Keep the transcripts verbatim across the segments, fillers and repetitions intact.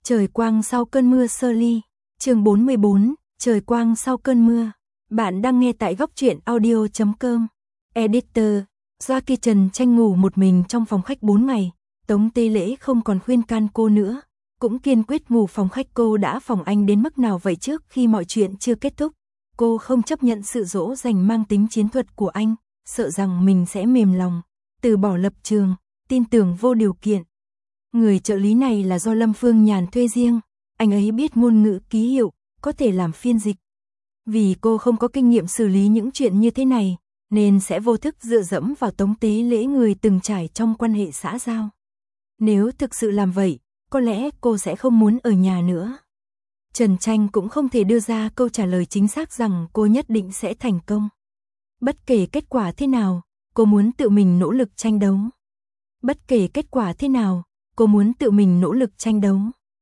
Trời quang sau cơn mưa sơ ly, chương bốn mươi bốn, trời quang sau cơn mưa. Bạn đang nghe tại góc truyện audio chấm com. Editor, Jackie Trần Tranh ngủ một mình trong phòng khách bốn ngày, Tống Tế Lễ không còn khuyên can cô nữa, cũng kiên quyết ngủ phòng khách. Cô đã phòng anh đến mức nào vậy? Trước khi mọi chuyện chưa kết thúc, cô không chấp nhận sự dỗ dành mang tính chiến thuật của anh, sợ rằng mình sẽ mềm lòng, từ bỏ lập trường, tin tưởng vô điều kiện. Người trợ lý này là do Lâm Phương Nhàn thuê riêng, anh ấy biết ngôn ngữ ký hiệu, có thể làm phiên dịch. Vì cô không có kinh nghiệm xử lý những chuyện như thế này, nên sẽ vô thức dựa dẫm vào Tống Tế Lễ, người từng trải trong quan hệ xã giao. Nếu thực sự làm vậy, có lẽ cô sẽ không muốn ở nhà nữa. Trần Tranh cũng không thể đưa ra câu trả lời chính xác rằng cô nhất định sẽ thành công. Bất kể kết quả thế nào, cô muốn tự mình nỗ lực tranh đấu. Bất kể kết quả thế nào, cô muốn tự mình nỗ lực tranh đấu.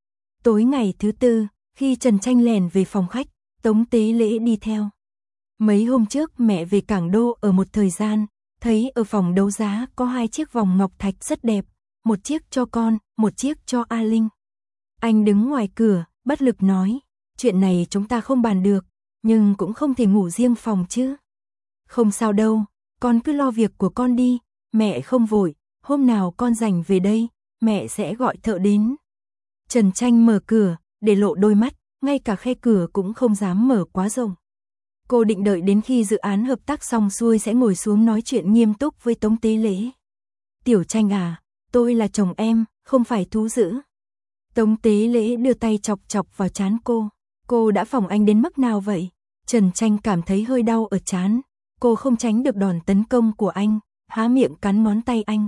Tối ngày thứ tư, khi Trần Tranh lèn về phòng khách, Tống Tế Lễ đi theo. Mấy hôm trước mẹ về Cảng Đô ở một thời gian, thấy ở phòng đấu giá có hai chiếc vòng ngọc thạch rất đẹp, một chiếc cho con, một chiếc cho A Linh. Anh đứng ngoài cửa, bất lực nói, chuyện này chúng ta không bàn được, nhưng cũng không thể ngủ riêng phòng chứ. Không sao đâu, con cứ lo việc của con đi, mẹ không vội, hôm nào con rảnh về đây, mẹ sẽ gọi thợ đến. Trần Tranh mở cửa, để lộ đôi mắt, ngay cả khe cửa cũng không dám mở quá rộng. Cô định đợi đến khi dự án hợp tác xong xuôi sẽ ngồi xuống nói chuyện nghiêm túc với Tống Tế Lễ. Tiểu Tranh à, tôi là chồng em, không phải thú dữ. Tống Tế Lễ đưa tay chọc chọc vào trán cô. Cô đã phòng anh đến mức nào vậy? Trần Tranh cảm thấy hơi đau ở trán. Cô không tránh được đòn tấn công của anh, há miệng cắn ngón tay anh.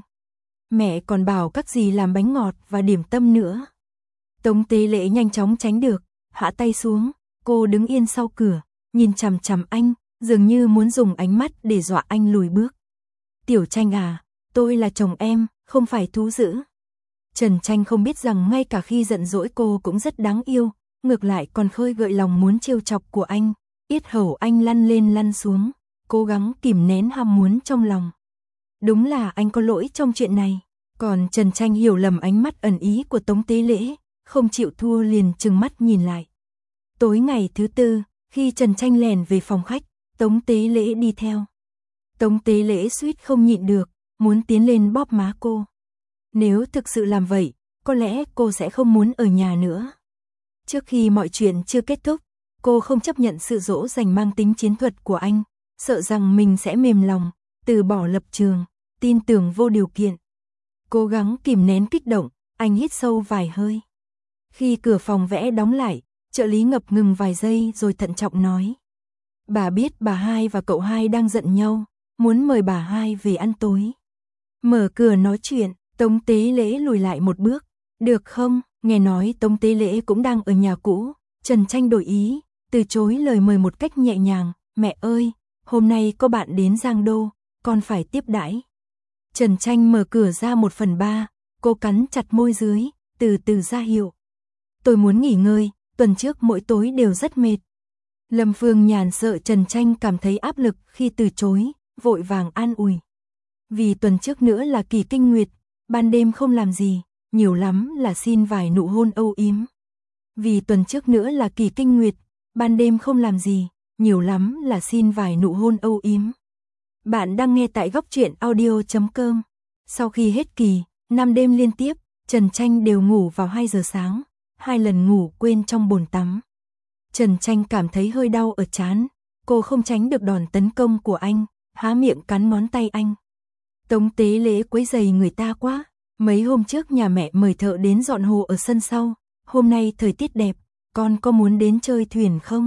Mẹ còn bảo các gì làm bánh ngọt và điểm tâm nữa. Tống Tế Lễ nhanh chóng tránh được, hạ tay xuống. Cô đứng yên sau cửa, nhìn chằm chằm anh, dường như muốn dùng ánh mắt để dọa anh lùi bước. Tiểu Tranh à, tôi là chồng em, không phải thú dữ. Trần Tranh không biết rằng ngay cả khi giận dỗi cô cũng rất đáng yêu, ngược lại còn khơi gợi lòng muốn trêu chọc của anh. Yết hầu anh lăn lên lăn xuống, cố gắng kìm nén ham muốn trong lòng. Đúng là anh có lỗi trong chuyện này. Còn Trần Tranh hiểu lầm ánh mắt ẩn ý của Tống Tế Lễ, không chịu thua liền trừng mắt nhìn lại. Tối ngày thứ tư, khi Trần Tranh lèn về phòng khách, Tống Tế Lễ đi theo. Tống Tế Lễ suýt không nhịn được, muốn tiến lên bóp má cô. Nếu thực sự làm vậy, có lẽ cô sẽ không muốn ở nhà nữa. Trước khi mọi chuyện chưa kết thúc, cô không chấp nhận sự dỗ dành mang tính chiến thuật của anh, sợ rằng mình sẽ mềm lòng, từ bỏ lập trường, tin tưởng vô điều kiện. Cố gắng kìm nén kích động, anh hít sâu vài hơi. Khi cửa phòng vẽ đóng lại, trợ lý ngập ngừng vài giây rồi thận trọng nói. Bà biết bà hai và cậu hai đang giận nhau, muốn mời bà hai về ăn tối. Mở cửa nói chuyện, Tống Tế Lễ lùi lại một bước. Được không? Nghe nói Tống Tế Lễ cũng đang ở nhà cũ, Trần Tranh đổi ý, từ chối lời mời một cách nhẹ nhàng. Mẹ ơi, hôm nay có bạn đến Giang Đô, con phải tiếp đãi. Trần Tranh mở cửa ra một phần ba, cô cắn chặt môi dưới, từ từ ra hiệu. Tôi muốn nghỉ ngơi, tuần trước mỗi tối đều rất mệt. Lâm Phương Nhàn sợ Trần Tranh cảm thấy áp lực khi từ chối, vội vàng an ủi. Vì tuần trước nữa là kỳ kinh nguyệt, ban đêm không làm gì, nhiều lắm là xin vài nụ hôn âu yếm. Vì tuần trước nữa là kỳ kinh nguyệt, ban đêm không làm gì, nhiều lắm là xin vài nụ hôn âu yếm. Bạn đang nghe tại góc truyện audio chấm com. Sau khi hết kỳ, năm đêm liên tiếp, Trần Tranh đều ngủ vào hai giờ sáng, hai lần ngủ quên trong bồn tắm. Trần Tranh cảm thấy hơi đau ở trán, cô không tránh được đòn tấn công của anh, há miệng cắn ngón tay anh. Tống Tế Lễ quấy rầy người ta quá, mấy hôm trước nhà mẹ mời thợ đến dọn hồ ở sân sau, hôm nay thời tiết đẹp, con có muốn đến chơi thuyền không?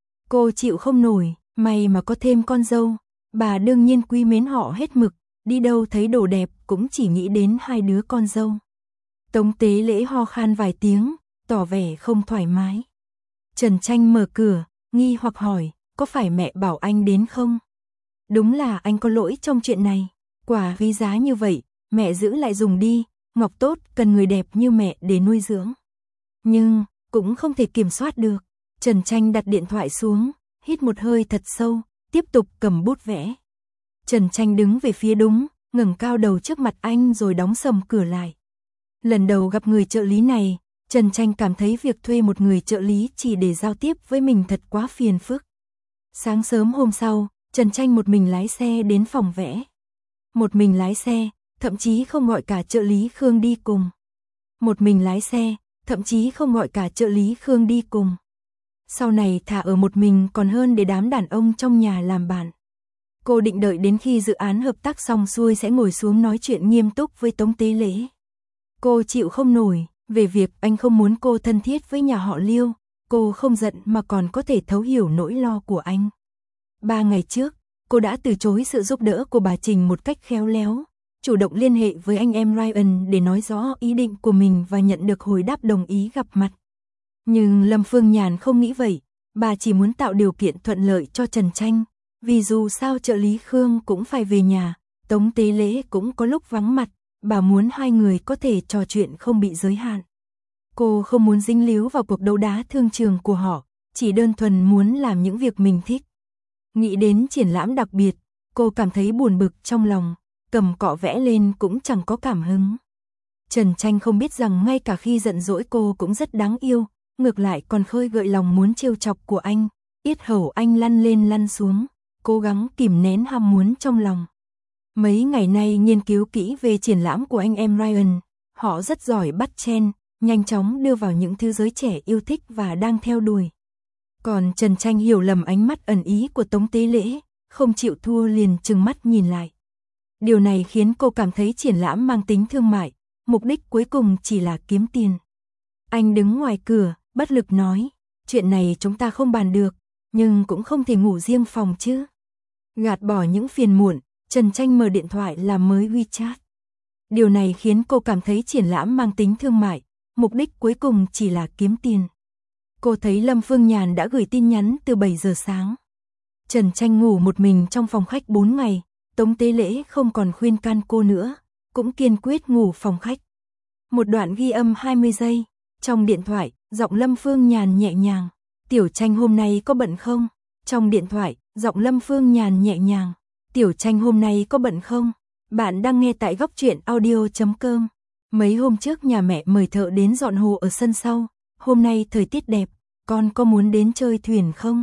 Cô chịu không nổi, may mà có thêm con dâu, bà đương nhiên quý mến họ hết mực, đi đâu thấy đồ đẹp cũng chỉ nghĩ đến hai đứa con dâu. Tống Tế Lễ ho khan vài tiếng, tỏ vẻ không thoải mái. Trần Tranh mở cửa, nghi hoặc hỏi, có phải mẹ bảo anh đến không? Đúng là anh có lỗi trong chuyện này, quả quý giá như vậy, mẹ giữ lại dùng đi, ngọc tốt cần người đẹp như mẹ để nuôi dưỡng. Nhưng, cũng không thể kiểm soát được. Trần Tranh đặt điện thoại xuống, hít một hơi thật sâu, tiếp tục cầm bút vẽ. Trần Tranh đứng về phía đúng, ngẩng cao đầu trước mặt anh rồi đóng sầm cửa lại. Lần đầu gặp người trợ lý này, Trần Tranh cảm thấy việc thuê một người trợ lý chỉ để giao tiếp với mình thật quá phiền phức. Sáng sớm hôm sau, Trần Tranh một mình lái xe đến phòng vẽ. Một mình lái xe, thậm chí không gọi cả trợ lý Khương đi cùng. Một mình lái xe, thậm chí không gọi cả trợ lý Khương đi cùng. Sau này thà ở một mình còn hơn để đám đàn ông trong nhà làm bạn. Cô định đợi đến khi dự án hợp tác xong xuôi sẽ ngồi xuống nói chuyện nghiêm túc với Tống Tế Lễ. Cô chịu không nổi, về việc anh không muốn cô thân thiết với nhà họ Liêu, cô không giận mà còn có thể thấu hiểu nỗi lo của anh. Ba ngày trước, cô đã từ chối sự giúp đỡ của bà Trình một cách khéo léo, chủ động liên hệ với anh em Ryan để nói rõ ý định của mình và nhận được hồi đáp đồng ý gặp mặt. Nhưng Lâm Phương Nhàn không nghĩ vậy, bà chỉ muốn tạo điều kiện thuận lợi cho Trần Tranh, vì dù sao trợ lý Khương cũng phải về nhà, Tống Tế Lễ cũng có lúc vắng mặt, bà muốn hai người có thể trò chuyện không bị giới hạn. Cô không muốn dính líu vào cuộc đấu đá thương trường của họ, chỉ đơn thuần muốn làm những việc mình thích. Nghĩ đến triển lãm đặc biệt, cô cảm thấy buồn bực trong lòng, cầm cọ vẽ lên cũng chẳng có cảm hứng. Trần Tranh không biết rằng ngay cả khi giận dỗi cô cũng rất đáng yêu, ngược lại còn khơi gợi lòng muốn trêu chọc của anh, yết hầu anh lăn lên lăn xuống, cố gắng kìm nén ham muốn trong lòng. Mấy ngày nay nghiên cứu kỹ về triển lãm của anh em Ryan, họ rất giỏi bắt trend, nhanh chóng đưa vào những thứ giới trẻ yêu thích và đang theo đuổi. Còn Trần Tranh hiểu lầm ánh mắt ẩn ý của Tống Tế Lễ, không chịu thua liền trừng mắt nhìn lại. Điều này khiến cô cảm thấy triển lãm mang tính thương mại, mục đích cuối cùng chỉ là kiếm tiền. Anh đứng ngoài cửa, bất lực nói, chuyện này chúng ta không bàn được, nhưng cũng không thể ngủ riêng phòng chứ. Gạt bỏ những phiền muộn, Trần Tranh mở điện thoại làm mới WeChat. Điều này khiến cô cảm thấy triển lãm mang tính thương mại, mục đích cuối cùng chỉ là kiếm tiền. Cô thấy Lâm Phương Nhàn đã gửi tin nhắn từ bảy giờ sáng. Trần Tranh ngủ một mình trong phòng khách bốn ngày, Tống Tế Lễ không còn khuyên can cô nữa, cũng kiên quyết ngủ phòng khách. Một đoạn ghi âm hai mươi giây, trong điện thoại, giọng Lâm Phương Nhàn nhẹ nhàng, Tiểu Tranh hôm nay có bận không? Trong điện thoại, giọng Lâm Phương Nhàn nhẹ nhàng, Tiểu Tranh hôm nay có bận không? Bạn đang nghe tại góc truyện audio chấm com. Mấy hôm trước nhà mẹ mời thợ đến dọn hồ ở sân sau, hôm nay thời tiết đẹp, con có muốn đến chơi thuyền không?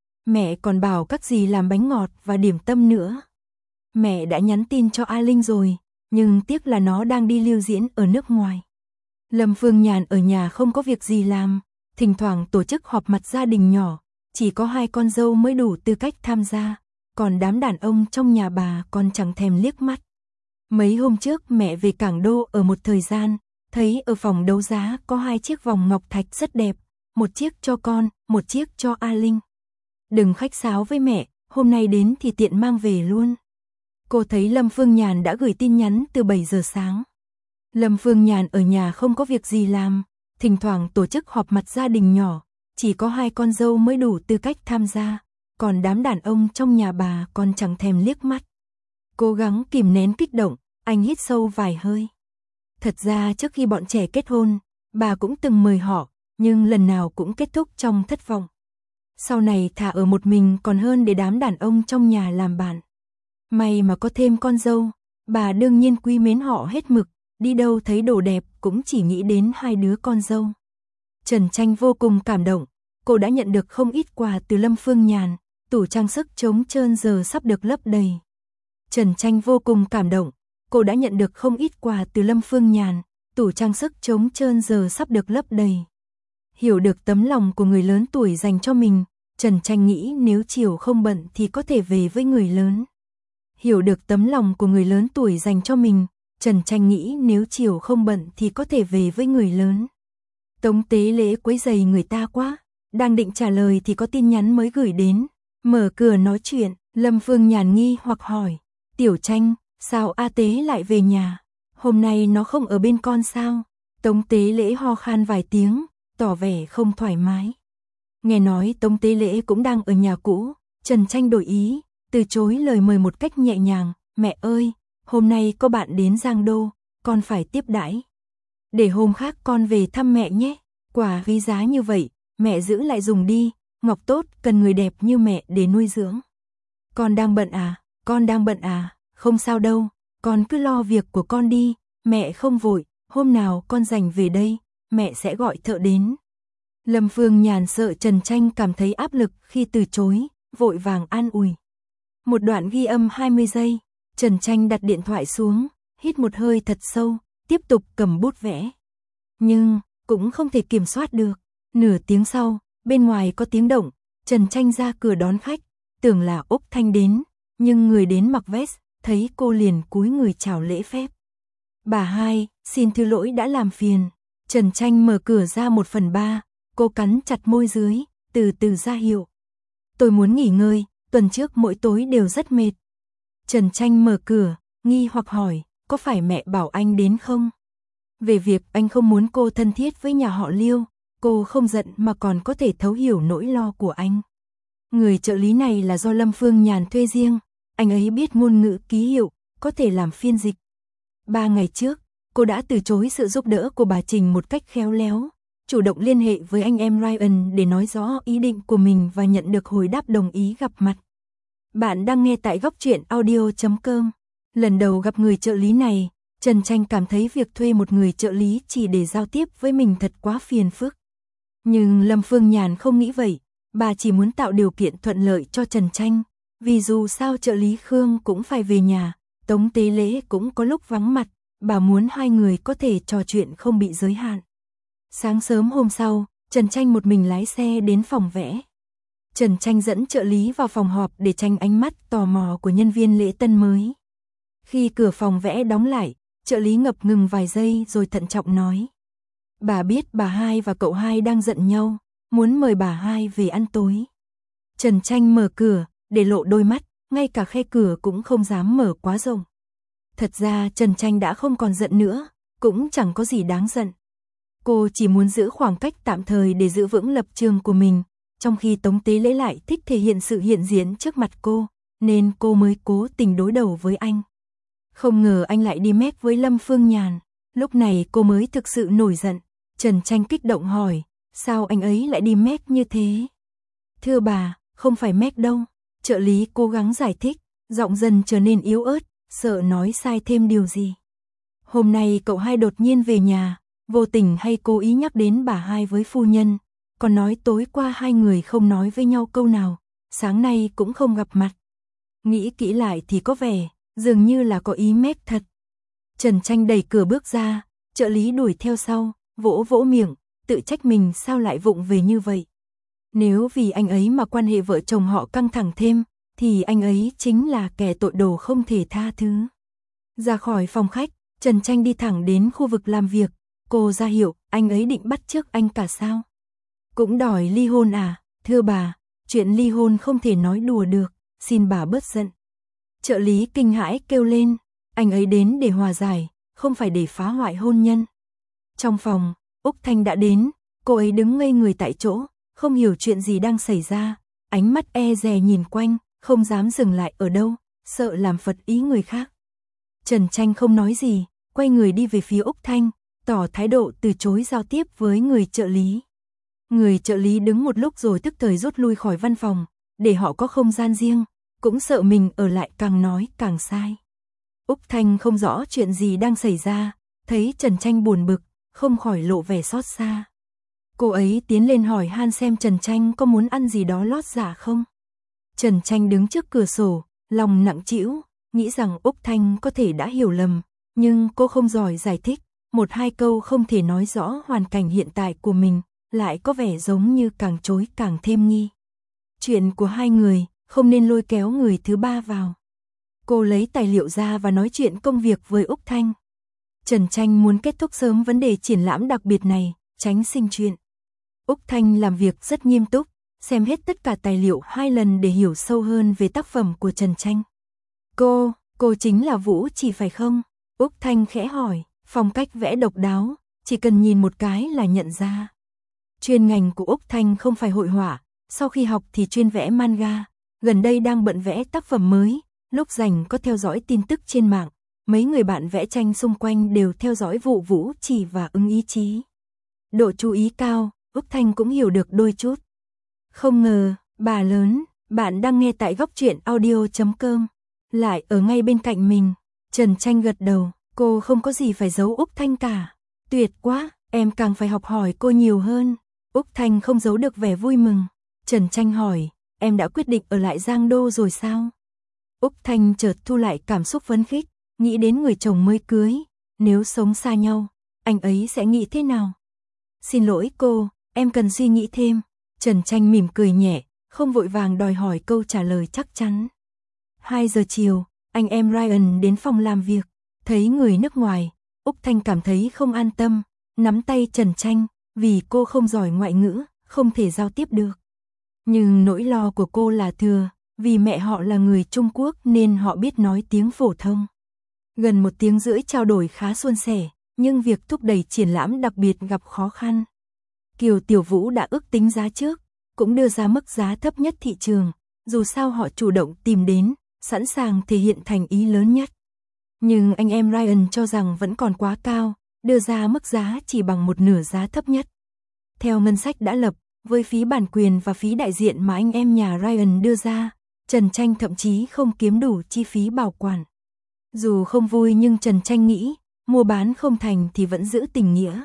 Mẹ còn bảo các dì làm bánh ngọt và điểm tâm nữa. Mẹ đã nhắn tin cho A Linh rồi, nhưng tiếc là nó đang đi lưu diễn ở nước ngoài. Lâm Phương Nhàn ở nhà không có việc gì làm, thỉnh thoảng tổ chức họp mặt gia đình nhỏ, chỉ có hai con dâu mới đủ tư cách tham gia, còn đám đàn ông trong nhà bà còn chẳng thèm liếc mắt. Mấy hôm trước mẹ về Cảng Đô ở một thời gian, thấy ở phòng đấu giá có hai chiếc vòng ngọc thạch rất đẹp, một chiếc cho con, một chiếc cho A Linh. Đừng khách sáo với mẹ, hôm nay đến thì tiện mang về luôn. Cô thấy Lâm Phương Nhàn đã gửi tin nhắn từ bảy giờ sáng. Lâm Phương Nhàn ở nhà không có việc gì làm, thỉnh thoảng tổ chức họp mặt gia đình nhỏ, chỉ có hai con dâu mới đủ tư cách tham gia, còn đám đàn ông trong nhà bà còn chẳng thèm liếc mắt. Cố gắng kìm nén kích động, anh hít sâu vài hơi. Thật ra trước khi bọn trẻ kết hôn, bà cũng từng mời họ, nhưng lần nào cũng kết thúc trong thất vọng. Sau này thà ở một mình còn hơn để đám đàn ông trong nhà làm bạn. May mà có thêm con dâu, bà đương nhiên quý mến họ hết mực, đi đâu thấy đồ đẹp cũng chỉ nghĩ đến hai đứa con dâu. Trần Tranh vô cùng cảm động, cô đã nhận được không ít quà từ Lâm Phương Nhàn, tủ trang sức trống trơn giờ sắp được lấp đầy. Trần Tranh vô cùng cảm động, cô đã nhận được không ít quà từ Lâm Phương Nhàn, tủ trang sức trống trơn giờ sắp được lấp đầy. Hiểu được tấm lòng của người lớn tuổi dành cho mình, Trần Tranh nghĩ nếu chiều không bận thì có thể về với người lớn. Hiểu được tấm lòng của người lớn tuổi dành cho mình, Trần Tranh nghĩ nếu chiều không bận thì có thể về với người lớn. Tống Tế Lễ quấy rầy người ta quá, đang định trả lời thì có tin nhắn mới gửi đến, mở cửa nói chuyện, Lâm Phương Nhàn nghi hoặc hỏi, Tiểu Tranh, sao A Tế lại về nhà, hôm nay nó không ở bên con sao? Tống Tế Lễ ho khan vài tiếng, tỏ vẻ không thoải mái. Nghe nói Tống Tế Lễ cũng đang ở nhà cũ, Trần Tranh đổi ý, từ chối lời mời một cách nhẹ nhàng, mẹ ơi, hôm nay có bạn đến Giang Đô, con phải tiếp đãi. Để hôm khác con về thăm mẹ nhé, quà quý giá như vậy, mẹ giữ lại dùng đi, ngọc tốt cần người đẹp như mẹ để nuôi dưỡng. Con đang bận à, con đang bận à, không sao đâu, con cứ lo việc của con đi, mẹ không vội, hôm nào con rảnh về đây, mẹ sẽ gọi thợ đến. Lâm Phương Nhàn sợ Trần Tranh cảm thấy áp lực khi từ chối, vội vàng an ủi. Một đoạn ghi âm hai mươi giây, Trần Tranh đặt điện thoại xuống, hít một hơi thật sâu, tiếp tục cầm bút vẽ. Nhưng, cũng không thể kiểm soát được. Nửa tiếng sau, bên ngoài có tiếng động, Trần Tranh ra cửa đón khách, tưởng là Úc Thanh đến, nhưng người đến mặc vest, thấy cô liền cúi người chào lễ phép. Bà hai, xin thứ lỗi đã làm phiền. Trần Tranh mở cửa ra một phần ba, cô cắn chặt môi dưới, từ từ ra hiệu. Tôi muốn nghỉ ngơi, tuần trước mỗi tối đều rất mệt. Trần Tranh mở cửa, nghi hoặc hỏi, có phải mẹ bảo anh đến không? Về việc anh không muốn cô thân thiết với nhà họ Liêu, cô không giận mà còn có thể thấu hiểu nỗi lo của anh. Người trợ lý này là do Lâm Phương Nhàn thuê riêng, anh ấy biết ngôn ngữ ký hiệu, có thể làm phiên dịch. Ba ngày trước, cô đã từ chối sự giúp đỡ của bà Trình một cách khéo léo, chủ động liên hệ với anh em Ryan để nói rõ ý định của mình và nhận được hồi đáp đồng ý gặp mặt. Bạn đang nghe tại góc truyện audio chấm com. Lần đầu gặp người trợ lý này, Trần Tranh cảm thấy việc thuê một người trợ lý chỉ để giao tiếp với mình thật quá phiền phức. Nhưng Lâm Phương Nhàn không nghĩ vậy, bà chỉ muốn tạo điều kiện thuận lợi cho Trần Tranh, vì dù sao trợ lý Khương cũng phải về nhà, Tống Tế Lễ cũng có lúc vắng mặt, bà muốn hai người có thể trò chuyện không bị giới hạn. Sáng sớm hôm sau, Trần Tranh một mình lái xe đến phòng vẽ. Trần Tranh dẫn trợ lý vào phòng họp để tránh ánh mắt tò mò của nhân viên lễ tân mới. Khi cửa phòng vẽ đóng lại, trợ lý ngập ngừng vài giây rồi thận trọng nói. Bà biết bà hai và cậu hai đang giận nhau, muốn mời bà hai về ăn tối. Trần Tranh mở cửa, để lộ đôi mắt, ngay cả khe cửa cũng không dám mở quá rộng. Thật ra Trần Tranh đã không còn giận nữa, cũng chẳng có gì đáng giận. Cô chỉ muốn giữ khoảng cách tạm thời để giữ vững lập trường của mình, trong khi Tống Tế Lễ lại thích thể hiện sự hiện diện trước mặt cô, nên cô mới cố tình đối đầu với anh. Không ngờ anh lại đi mét với Lâm Phương Nhàn, lúc này cô mới thực sự nổi giận. Trần Tranh kích động hỏi, sao anh ấy lại đi mét như thế? Thưa bà, không phải mét đâu. Trợ lý cố gắng giải thích, giọng dần trở nên yếu ớt, sợ nói sai thêm điều gì. Hôm nay cậu hai đột nhiên về nhà, vô tình hay cố ý nhắc đến bà hai với phu nhân, còn nói tối qua hai người không nói với nhau câu nào, sáng nay cũng không gặp mặt. Nghĩ kỹ lại thì có vẻ, dường như là có ý mét thật. Trần Tranh đẩy cửa bước ra, trợ lý đuổi theo sau, vỗ vỗ miệng, tự trách mình sao lại vụng về như vậy. Nếu vì anh ấy mà quan hệ vợ chồng họ căng thẳng thêm, thì anh ấy chính là kẻ tội đồ không thể tha thứ. Ra khỏi phòng khách, Trần Tranh đi thẳng đến khu vực làm việc, cô ra hiệu, anh ấy định bắt chước anh cả sao? Cũng đòi ly hôn à? Thưa bà, chuyện ly hôn không thể nói đùa được, xin bà bớt giận. Trợ lý kinh hãi kêu lên, anh ấy đến để hòa giải, không phải để phá hoại hôn nhân. Trong phòng, Úc Thanh đã đến, cô ấy đứng ngây người tại chỗ, không hiểu chuyện gì đang xảy ra, ánh mắt e dè nhìn quanh, không dám dừng lại ở đâu, sợ làm phật ý người khác. Trần Tranh không nói gì, quay người đi về phía Úc Thanh, tỏ thái độ từ chối giao tiếp với người trợ lý. Người trợ lý đứng một lúc rồi tức thời rút lui khỏi văn phòng, để họ có không gian riêng, cũng sợ mình ở lại càng nói càng sai. Úc Thanh không rõ chuyện gì đang xảy ra, thấy Trần Tranh buồn bực, không khỏi lộ vẻ xót xa. Cô ấy tiến lên hỏi han xem Trần Tranh có muốn ăn gì đó lót dạ không. Trần Tranh đứng trước cửa sổ, lòng nặng trĩu, nghĩ rằng Úc Thanh có thể đã hiểu lầm, nhưng cô không giỏi giải thích, một hai câu không thể nói rõ hoàn cảnh hiện tại của mình, lại có vẻ giống như càng chối càng thêm nghi. Chuyện của hai người, không nên lôi kéo người thứ ba vào. Cô lấy tài liệu ra và nói chuyện công việc với Úc Thanh. Trần Tranh muốn kết thúc sớm vấn đề triển lãm đặc biệt này, tránh sinh chuyện. Úc Thanh làm việc rất nghiêm túc, xem hết tất cả tài liệu hai lần để hiểu sâu hơn về tác phẩm của Trần Tranh. Cô, cô chính là Vũ Chỉ phải không? Úc Thanh khẽ hỏi, phong cách vẽ độc đáo, chỉ cần nhìn một cái là nhận ra. Chuyên ngành của Úc Thanh không phải hội họa, sau khi học thì chuyên vẽ manga, gần đây đang bận vẽ tác phẩm mới, lúc rảnh có theo dõi tin tức trên mạng, mấy người bạn vẽ tranh xung quanh đều theo dõi vụ Vũ Chỉ và Ưng Ý Chí. Độ chú ý cao, Úc Thanh cũng hiểu được đôi chút. Không ngờ, bà lớn, bạn đang nghe tại góc truyện audio chấm com, lại ở ngay bên cạnh mình. Trần Tranh gật đầu, cô không có gì phải giấu Úc Thanh cả. Tuyệt quá, Em càng phải học hỏi cô nhiều hơn. Úc Thanh không giấu được vẻ vui mừng. Trần Tranh hỏi, em đã quyết định ở lại Giang Đô rồi sao? Úc Thanh chợt thu lại cảm xúc phấn khích, nghĩ đến người chồng mới cưới, nếu sống xa nhau, anh ấy sẽ nghĩ thế nào? Xin lỗi cô, em cần suy nghĩ thêm. Trần Tranh mỉm cười nhẹ, không vội vàng đòi hỏi câu trả lời chắc chắn. hai giờ chiều, anh em Ryan đến phòng làm việc, thấy người nước ngoài, Úc Thanh cảm thấy không an tâm, nắm tay Trần Tranh, vì cô không giỏi ngoại ngữ, không thể giao tiếp được. Nhưng nỗi lo của cô là thừa, vì mẹ họ là người Trung Quốc nên họ biết nói tiếng phổ thông. Gần một tiếng rưỡi trao đổi khá suôn sẻ, nhưng việc thúc đẩy triển lãm đặc biệt gặp khó khăn. Kiều Tiểu Vũ đã ước tính giá trước, cũng đưa ra mức giá thấp nhất thị trường, dù sao họ chủ động tìm đến, sẵn sàng thể hiện thành ý lớn nhất. Nhưng anh em Ryan cho rằng vẫn còn quá cao, đưa ra mức giá chỉ bằng một nửa giá thấp nhất. Theo ngân sách đã lập, với phí bản quyền và phí đại diện mà anh em nhà Ryan đưa ra, Trần Tranh thậm chí không kiếm đủ chi phí bảo quản. Dù không vui nhưng Trần Tranh nghĩ, mua bán không thành thì vẫn giữ tình nghĩa.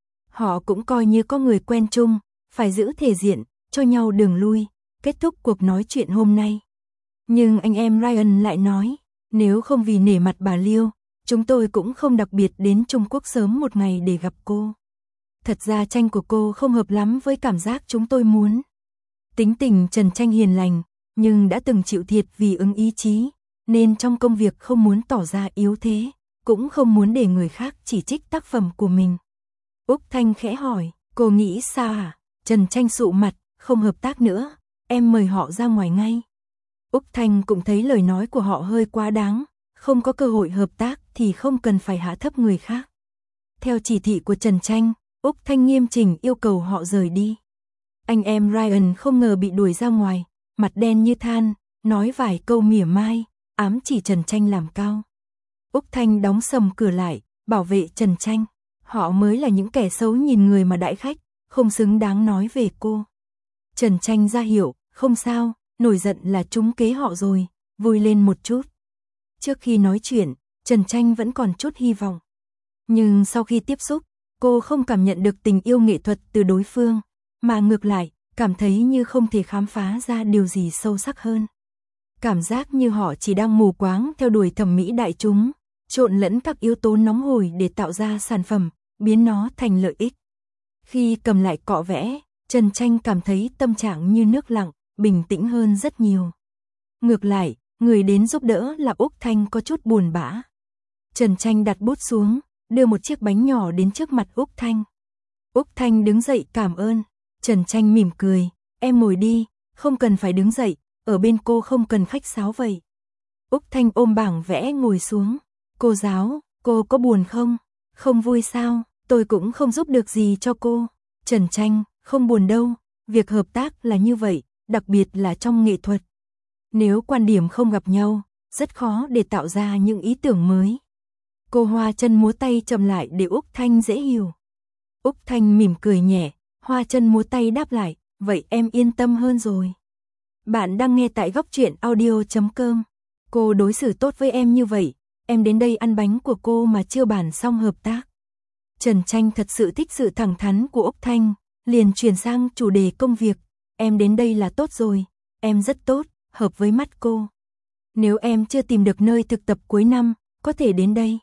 Họ cũng coi như có người quen chung, phải giữ thể diện, cho nhau đường lui, kết thúc cuộc nói chuyện hôm nay. Nhưng anh em Ryan lại nói, nếu không vì nể mặt bà Liêu, chúng tôi cũng không đặc biệt đến Trung Quốc sớm một ngày để gặp cô. Thật ra tranh của cô không hợp lắm với cảm giác chúng tôi muốn. Tính tình Trần Tranh hiền lành, nhưng đã từng chịu thiệt vì ứng ý chí, nên trong công việc không muốn tỏ ra yếu thế, cũng không muốn để người khác chỉ trích tác phẩm của mình. Úc Thanh khẽ hỏi, cô nghĩ sao à? Trần Tranh sụ mặt, không hợp tác nữa, em mời họ ra ngoài ngay. Úc Thanh cũng thấy lời nói của họ hơi quá đáng, không có cơ hội hợp tác thì không cần phải hạ thấp người khác. Theo chỉ thị của Trần Tranh, Úc Thanh nghiêm chỉnh yêu cầu họ rời đi. Anh em Ryan không ngờ bị đuổi ra ngoài, mặt đen như than, nói vài câu mỉa mai, ám chỉ Trần Tranh làm cao. Úc Thanh đóng sầm cửa lại, bảo vệ Trần Tranh. Họ mới là những kẻ xấu nhìn người mà đãi khách, không xứng đáng nói về cô. Trần Tranh ra hiệu, không sao, nổi giận là trúng kế họ rồi, vui lên một chút. Trước khi nói chuyện, Trần Tranh vẫn còn chút hy vọng. Nhưng sau khi tiếp xúc, cô không cảm nhận được tình yêu nghệ thuật từ đối phương, mà ngược lại, cảm thấy như không thể khám phá ra điều gì sâu sắc hơn. Cảm giác như họ chỉ đang mù quáng theo đuổi thẩm mỹ đại chúng, trộn lẫn các yếu tố nóng hổi để tạo ra sản phẩm, biến nó thành lợi ích. Khi cầm lại cọ vẽ, Trần Tranh cảm thấy tâm trạng như nước lặng, bình tĩnh hơn rất nhiều. Ngược lại, người đến giúp đỡ là Úc Thanh có chút buồn bã. Trần Tranh đặt bút xuống, đưa một chiếc bánh nhỏ đến trước mặt Úc Thanh. Úc Thanh đứng dậy cảm ơn. Trần Tranh mỉm cười, em ngồi đi, không cần phải đứng dậy, ở bên cô không cần khách sáo vậy. Úc Thanh ôm bảng vẽ ngồi xuống. Cô giáo, cô có buồn không? Không vui sao? Tôi cũng không giúp được gì cho cô. Trần Tranh, không buồn đâu, việc hợp tác là như vậy, đặc biệt là trong nghệ thuật. Nếu quan điểm không gặp nhau, rất khó để tạo ra những ý tưởng mới. Cô hoa chân múa tay chậm lại để Úc Thanh dễ hiểu. Úc Thanh mỉm cười nhẹ, hoa chân múa tay đáp lại, vậy em yên tâm hơn rồi. Bạn đang nghe tại góc truyện audio chấm com. Cô đối xử tốt với em như vậy, em đến đây ăn bánh của cô mà chưa bàn xong hợp tác. Trần Tranh thật sự thích sự thẳng thắn của Úc Thanh, liền chuyển sang chủ đề công việc. Em đến đây là tốt rồi, em rất tốt, hợp với mắt cô. Nếu em chưa tìm được nơi thực tập cuối năm, có thể đến đây.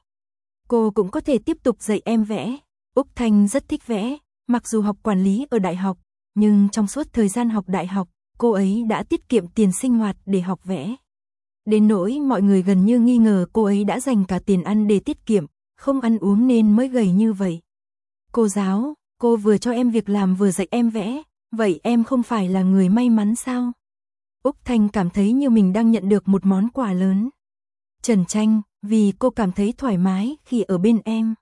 Cô cũng có thể tiếp tục dạy em vẽ. Úc Thanh rất thích vẽ, mặc dù học quản lý ở đại học, nhưng trong suốt thời gian học đại học, cô ấy đã tiết kiệm tiền sinh hoạt để học vẽ. Đến nỗi mọi người gần như nghi ngờ cô ấy đã dành cả tiền ăn để tiết kiệm, không ăn uống nên mới gầy như vậy. Cô giáo, cô vừa cho em việc làm vừa dạy em vẽ, vậy em không phải là người may mắn sao? Úc Thanh cảm thấy như mình đang nhận được một món quà lớn. Trần Tranh, vì cô cảm thấy thoải mái khi ở bên em.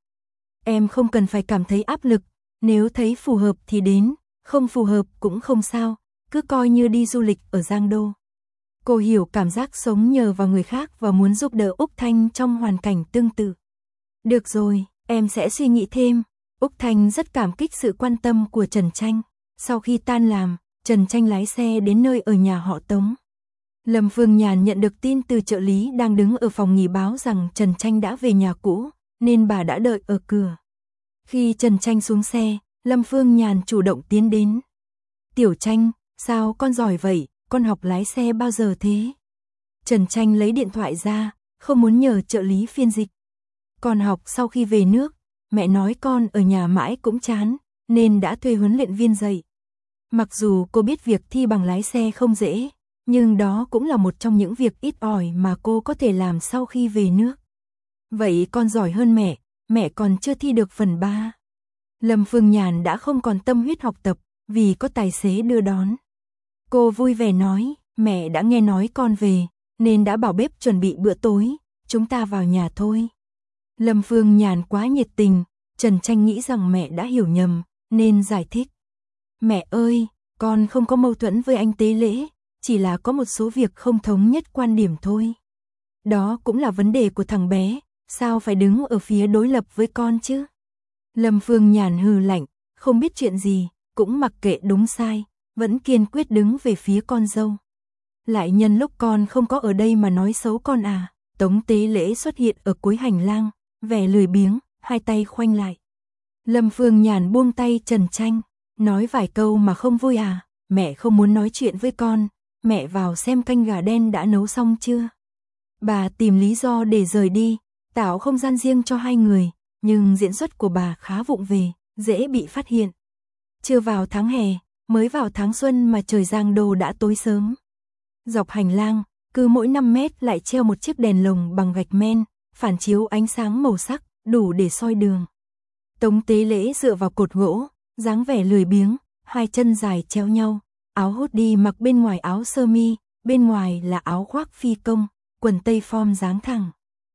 Em không cần phải cảm thấy áp lực, nếu thấy phù hợp thì đến, không phù hợp cũng không sao, cứ coi như đi du lịch ở Giang Đô. Cô hiểu cảm giác sống nhờ vào người khác và muốn giúp đỡ Úc Thanh trong hoàn cảnh tương tự. Được rồi, em sẽ suy nghĩ thêm. Úc Thanh rất cảm kích sự quan tâm của Trần Tranh. Sau khi tan làm, Trần Tranh lái xe đến nơi ở nhà họ Tống. Lâm Phương Nhàn nhận được tin từ trợ lý đang đứng ở phòng nghỉ báo rằng Trần Tranh đã về nhà cũ, nên bà đã đợi ở cửa. Khi Trần Tranh xuống xe, Lâm Phương Nhàn chủ động tiến đến. Tiểu Tranh, sao con giỏi vậy, con học lái xe bao giờ thế? Trần Tranh lấy điện thoại ra, không muốn nhờ trợ lý phiên dịch. Con học sau khi về nước, mẹ nói con ở nhà mãi cũng chán, nên đã thuê huấn luyện viên dạy. Mặc dù cô biết việc thi bằng lái xe không dễ, nhưng đó cũng là một trong những việc ít ỏi mà cô có thể làm sau khi về nước. Vậy con giỏi hơn mẹ, mẹ còn chưa thi được phần ba. Lâm Phương Nhàn đã không còn tâm huyết học tập, vì có tài xế đưa đón. Cô vui vẻ nói, mẹ đã nghe nói con về, nên đã bảo bếp chuẩn bị bữa tối, chúng ta vào nhà thôi. Lâm Phương Nhàn quá nhiệt tình, Trần Tranh nghĩ rằng mẹ đã hiểu nhầm, nên giải thích. Mẹ ơi, con không có mâu thuẫn với anh Tế Lễ, chỉ là có một số việc không thống nhất quan điểm thôi. Đó cũng là vấn đề của thằng bé, sao phải đứng ở phía đối lập với con chứ? Lâm Phương Nhàn hừ lạnh, không biết chuyện gì, cũng mặc kệ đúng sai, vẫn kiên quyết đứng về phía con dâu. Lại nhân lúc con không có ở đây mà nói xấu con à? Tống Tế Lễ xuất hiện ở cuối hành lang, vẻ lười biếng, hai tay khoanh lại. Lâm Phương Nhàn buông tay Trần Tranh, nói vài câu mà không vui à? Mẹ không muốn nói chuyện với con, mẹ vào xem canh gà đen đã nấu xong chưa? Bà tìm lý do để rời đi, tạo không gian riêng cho hai người, nhưng diễn xuất của bà khá vụng về, dễ bị phát hiện. Chưa vào tháng hè, mới vào tháng xuân mà trời Giang Đô đã tối sớm. Dọc hành lang, cứ mỗi năm mét lại treo một chiếc đèn lồng bằng gạch men, phản chiếu ánh sáng màu sắc, đủ để soi đường. Tống Tế Lễ dựa vào cột gỗ, dáng vẻ lười biếng, hai chân dài treo nhau, áo hoodie mặc bên ngoài áo sơ mi, bên ngoài là áo khoác phi công, quần tây form dáng thẳng.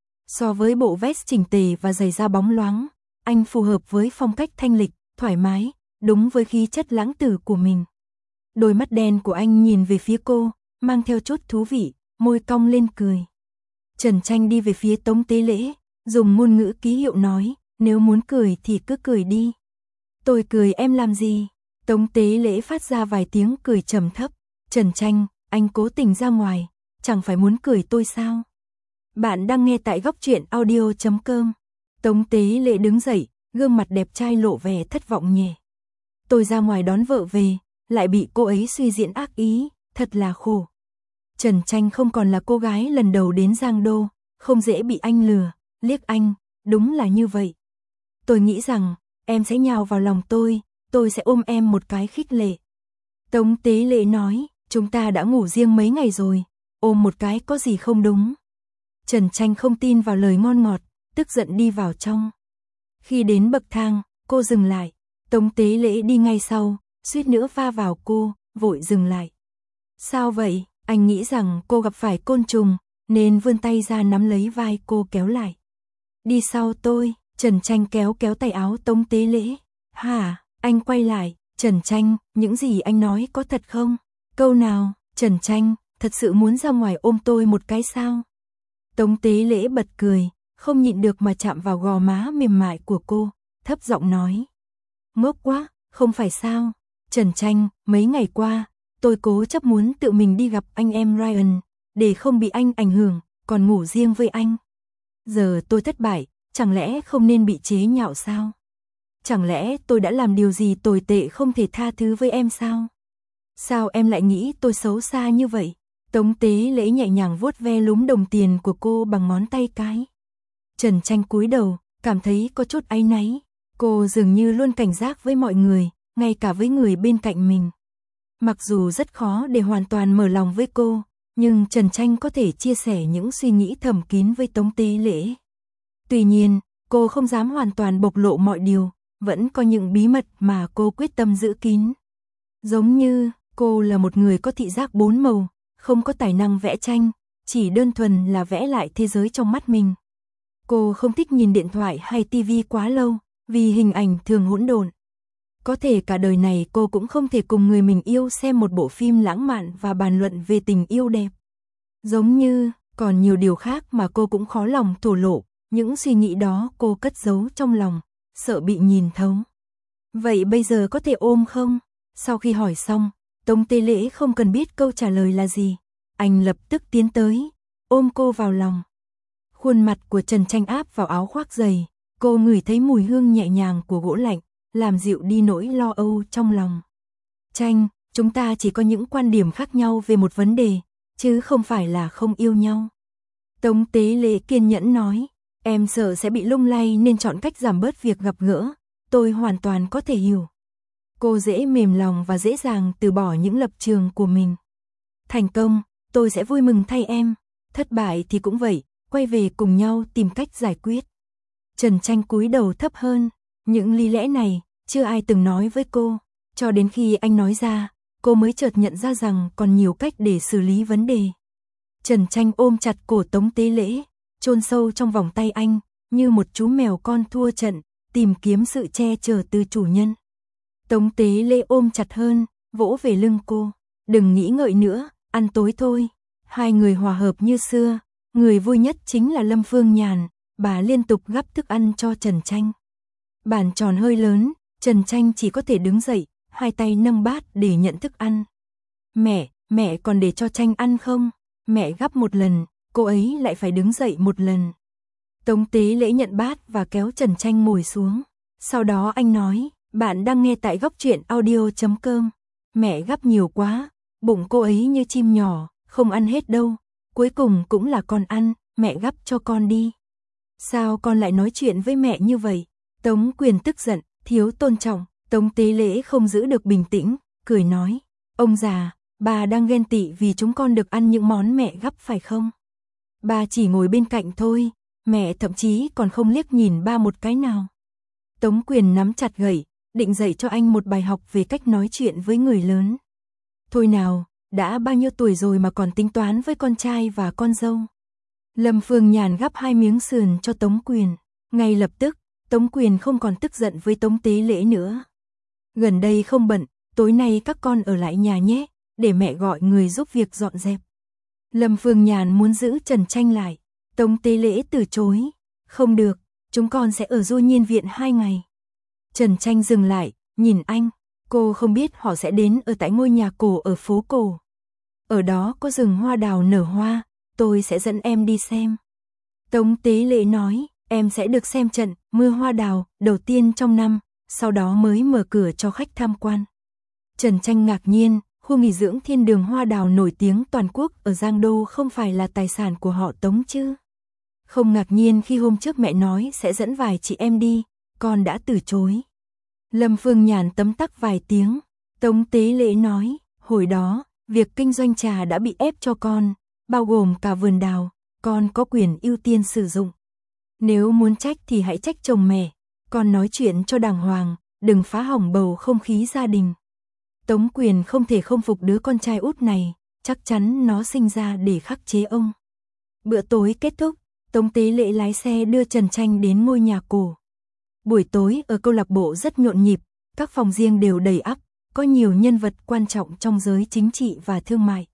So với bộ vest chỉnh tề và giày da bóng loáng, anh phù hợp với phong cách thanh lịch, thoải mái, đúng với khí chất lãng tử của mình. Đôi mắt đen của anh nhìn về phía cô, mang theo chút thú vị, môi cong lên cười. Trần Tranh đi về phía Tống Tế Lễ, dùng ngôn ngữ ký hiệu nói, nếu muốn cười thì cứ cười đi. Tôi cười em làm gì? Tống Tế Lễ phát ra vài tiếng cười trầm thấp. Trần Tranh, anh cố tình ra ngoài, chẳng phải muốn cười tôi sao? Bạn đang nghe tại góc truyện audio chấm com. Tống Tế Lễ đứng dậy, gương mặt đẹp trai lộ vẻ thất vọng nhẹ. Tôi ra ngoài đón vợ về, lại bị cô ấy suy diễn ác ý, thật là khổ. Trần Tranh không còn là cô gái lần đầu đến Giang Đô, không dễ bị anh lừa, liếc anh, đúng là như vậy. Tôi nghĩ rằng, em sẽ nhào vào lòng tôi, tôi sẽ ôm em một cái khích lệ. Tống Tế Lễ nói, chúng ta đã ngủ riêng mấy ngày rồi, ôm một cái có gì không đúng. Trần Tranh không tin vào lời ngon ngọt, tức giận đi vào trong. Khi đến bậc thang, cô dừng lại, Tống Tế Lễ đi ngay sau, suýt nữa va vào cô, vội dừng lại. Sao vậy? Anh nghĩ rằng cô gặp phải côn trùng, nên vươn tay ra nắm lấy vai cô kéo lại. Đi sau tôi, Trần Tranh kéo kéo tay áo Tống Tế Lễ. Hả? Anh quay lại, Trần Tranh, những gì anh nói có thật không? Câu nào? Trần Tranh, thật sự muốn ra ngoài ôm tôi một cái sao? Tống Tế Lễ bật cười, không nhịn được mà chạm vào gò má mềm mại của cô, thấp giọng nói. Ngốc quá, không phải sao? Trần Tranh, mấy ngày qua, tôi cố chấp muốn tự mình đi gặp anh em Ryan, để không bị anh ảnh hưởng, còn ngủ riêng với anh. Giờ tôi thất bại, chẳng lẽ không nên bị chế nhạo sao? Chẳng lẽ tôi đã làm điều gì tồi tệ không thể tha thứ với em sao? Sao em lại nghĩ tôi xấu xa như vậy? Tống Tế Lễ nhẹ nhàng vuốt ve lúm đồng tiền của cô bằng ngón tay cái. Trần Tranh cúi đầu, cảm thấy có chút áy náy. Cô dường như luôn cảnh giác với mọi người, ngay cả với người bên cạnh mình. Mặc dù rất khó để hoàn toàn mở lòng với cô, nhưng Trần Tranh có thể chia sẻ những suy nghĩ thầm kín với Tống Tế Lễ. Tuy nhiên, cô không dám hoàn toàn bộc lộ mọi điều, vẫn có những bí mật mà cô quyết tâm giữ kín. Giống như, cô là một người có thị giác bốn màu, không có tài năng vẽ tranh, chỉ đơn thuần là vẽ lại thế giới trong mắt mình. Cô không thích nhìn điện thoại hay tivi quá lâu, vì hình ảnh thường hỗn độn. Có thể cả đời này cô cũng không thể cùng người mình yêu xem một bộ phim lãng mạn và bàn luận về tình yêu đẹp. Giống như, còn nhiều điều khác mà cô cũng khó lòng thổ lộ, những suy nghĩ đó cô cất giấu trong lòng, sợ bị nhìn thấu. Vậy bây giờ có thể ôm không? Sau khi hỏi xong, Tống Tế Lễ không cần biết câu trả lời là gì. Anh lập tức tiến tới, ôm cô vào lòng. Khuôn mặt của Trần Tranh áp vào áo khoác dày, Cô ngửi thấy mùi hương nhẹ nhàng của gỗ lạnh, làm dịu đi nỗi lo âu trong lòng. Tranh, chúng ta chỉ có những quan điểm khác nhau về một vấn đề, chứ không phải là không yêu nhau. Tống Tế Lễ kiên nhẫn nói, em sợ sẽ bị lung lay nên chọn cách giảm bớt việc gặp gỡ, tôi hoàn toàn có thể hiểu. Cô dễ mềm lòng và dễ dàng từ bỏ những lập trường của mình. Thành công, tôi sẽ vui mừng thay em, thất bại thì cũng vậy, quay về cùng nhau tìm cách giải quyết. Trần Tranh cúi đầu thấp hơn, những lý lẽ này, chưa ai từng nói với cô, cho đến khi anh nói ra, cô mới chợt nhận ra rằng còn nhiều cách để xử lý vấn đề. Trần Tranh ôm chặt cổ Tống Tế Lễ, chôn sâu trong vòng tay anh, như một chú mèo con thua trận, tìm kiếm sự che chở từ chủ nhân. Tống Tế Lễ ôm chặt hơn, vỗ về lưng cô, đừng nghĩ ngợi nữa, ăn tối thôi. Hai người hòa hợp như xưa, người vui nhất chính là Lâm Phương Nhàn, bà liên tục gắp thức ăn cho Trần Tranh. Bàn tròn hơi lớn, Trần Tranh chỉ có thể đứng dậy, hai tay nâng bát để nhận thức ăn. Mẹ, mẹ còn để cho Tranh ăn không? Mẹ gắp một lần, cô ấy lại phải đứng dậy một lần. Tống Tế Lễ nhận bát và kéo Trần Tranh ngồi xuống. Sau đó anh nói, bạn đang nghe tại góc truyện audio chấm com. Mẹ gắp nhiều quá, bụng cô ấy như chim nhỏ, không ăn hết đâu. Cuối cùng cũng là con ăn, mẹ gắp cho con đi. Sao con lại nói chuyện với mẹ như vậy? Tống Quyền tức giận, thiếu tôn trọng. Tống Tế Lễ không giữ được bình tĩnh, cười nói, ông già, bà đang ghen tị vì chúng con được ăn những món mẹ gắp phải không? Bà chỉ ngồi bên cạnh thôi, mẹ thậm chí còn không liếc nhìn ba một cái nào. Tống Quyền nắm chặt gậy, định dạy cho anh một bài học về cách nói chuyện với người lớn. Thôi nào, đã bao nhiêu tuổi rồi mà còn tính toán với con trai và con dâu. Lâm Phương Nhàn gắp hai miếng sườn cho Tống Quyền, ngay lập tức, Tống Quyền không còn tức giận với Tống Tế Lễ nữa. Gần đây không bận, tối nay các con ở lại nhà nhé, để mẹ gọi người giúp việc dọn dẹp. Lâm Phương Nhàn muốn giữ Trần Tranh lại, Tống Tế Lễ từ chối, không được, chúng con sẽ ở Du Nhiên Viện hai ngày. Trần Tranh dừng lại, nhìn anh, cô không biết họ sẽ đến ở tại ngôi nhà cổ ở phố cổ. Ở đó có rừng hoa đào nở hoa, tôi sẽ dẫn em đi xem. Tống Tế Lễ nói, em sẽ được xem trận mưa hoa đào đầu tiên trong năm, sau đó mới mở cửa cho khách tham quan. Trần Tranh ngạc nhiên, khu nghỉ dưỡng Thiên Đường Hoa Đào nổi tiếng toàn quốc ở Giang Đô không phải là tài sản của họ Tống chứ. Không ngạc nhiên khi hôm trước mẹ nói sẽ dẫn vài chị em đi, con đã từ chối. Lâm Phương Nhàn tấm tắc vài tiếng, Tống Tế Lễ nói, hồi đó, việc kinh doanh trà đã bị ép cho con, bao gồm cả vườn đào, con có quyền ưu tiên sử dụng. Nếu muốn trách thì hãy trách chồng mẹ, con nói chuyện cho đàng hoàng, đừng phá hỏng bầu không khí gia đình. Tống Quyền không thể không phục đứa con trai út này, chắc chắn nó sinh ra để khắc chế ông. Bữa tối kết thúc, Tống Tế Lễ lái xe đưa Trần Tranh đến ngôi nhà cổ. Buổi tối ở câu lạc bộ rất nhộn nhịp, các phòng riêng đều đầy ắp, có nhiều nhân vật quan trọng trong giới chính trị và thương mại.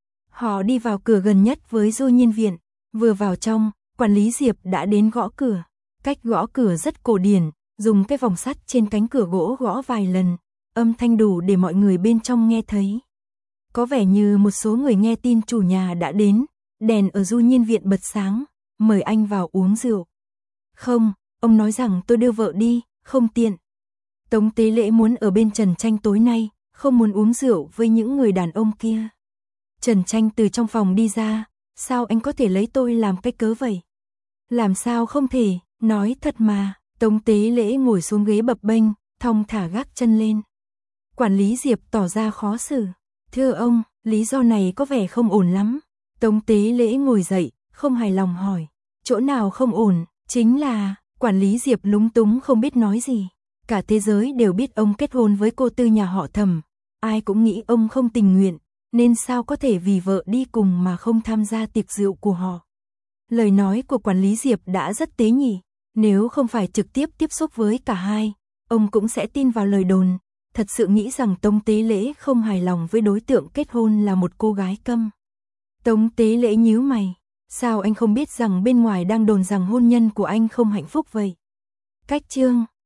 Họ đi vào cửa gần nhất với Du Nhiên Viện, vừa vào trong, quản lý Diệp đã đến gõ cửa. Cách gõ cửa rất cổ điển, dùng cái vòng sắt trên cánh cửa gỗ gõ vài lần, âm thanh đủ để mọi người bên trong nghe thấy. Có vẻ như một số người nghe tin chủ nhà đã đến, đèn ở Du Nhiên Viện bật sáng, mời anh vào uống rượu. Không, ông nói rằng tôi đưa vợ đi, không tiện. Tống Tế Lễ muốn ở bên Trần Tranh tối nay, không muốn uống rượu với những người đàn ông kia. Trần Tranh từ trong phòng đi ra, sao anh có thể lấy tôi làm cái cớ vậy? Làm sao không thể, nói thật mà. Tống Tế Lễ ngồi xuống ghế bập bênh, thong thả gác chân lên. Quản lý Diệp tỏ ra khó xử. Thưa ông, lý do này có vẻ không ổn lắm. Tống Tế Lễ ngồi dậy, không hài lòng hỏi. Chỗ nào không ổn? Chính là, quản lý Diệp lúng túng không biết nói gì. Cả thế giới đều biết ông kết hôn với cô tư nhà họ Thẩm. Ai cũng nghĩ ông không tình nguyện, nên sao có thể vì vợ đi cùng mà không tham gia tiệc rượu của họ. Lời nói của quản lý Diệp đã rất tế nhị. Nếu không phải trực tiếp tiếp xúc với cả hai, ông cũng sẽ tin vào lời đồn. Thật sự nghĩ rằng Tống Tế Lễ không hài lòng với đối tượng kết hôn là một cô gái câm. Tống Tế Lễ nhíu mày. Sao anh không biết rằng bên ngoài đang đồn rằng hôn nhân của anh không hạnh phúc vậy? Cách chương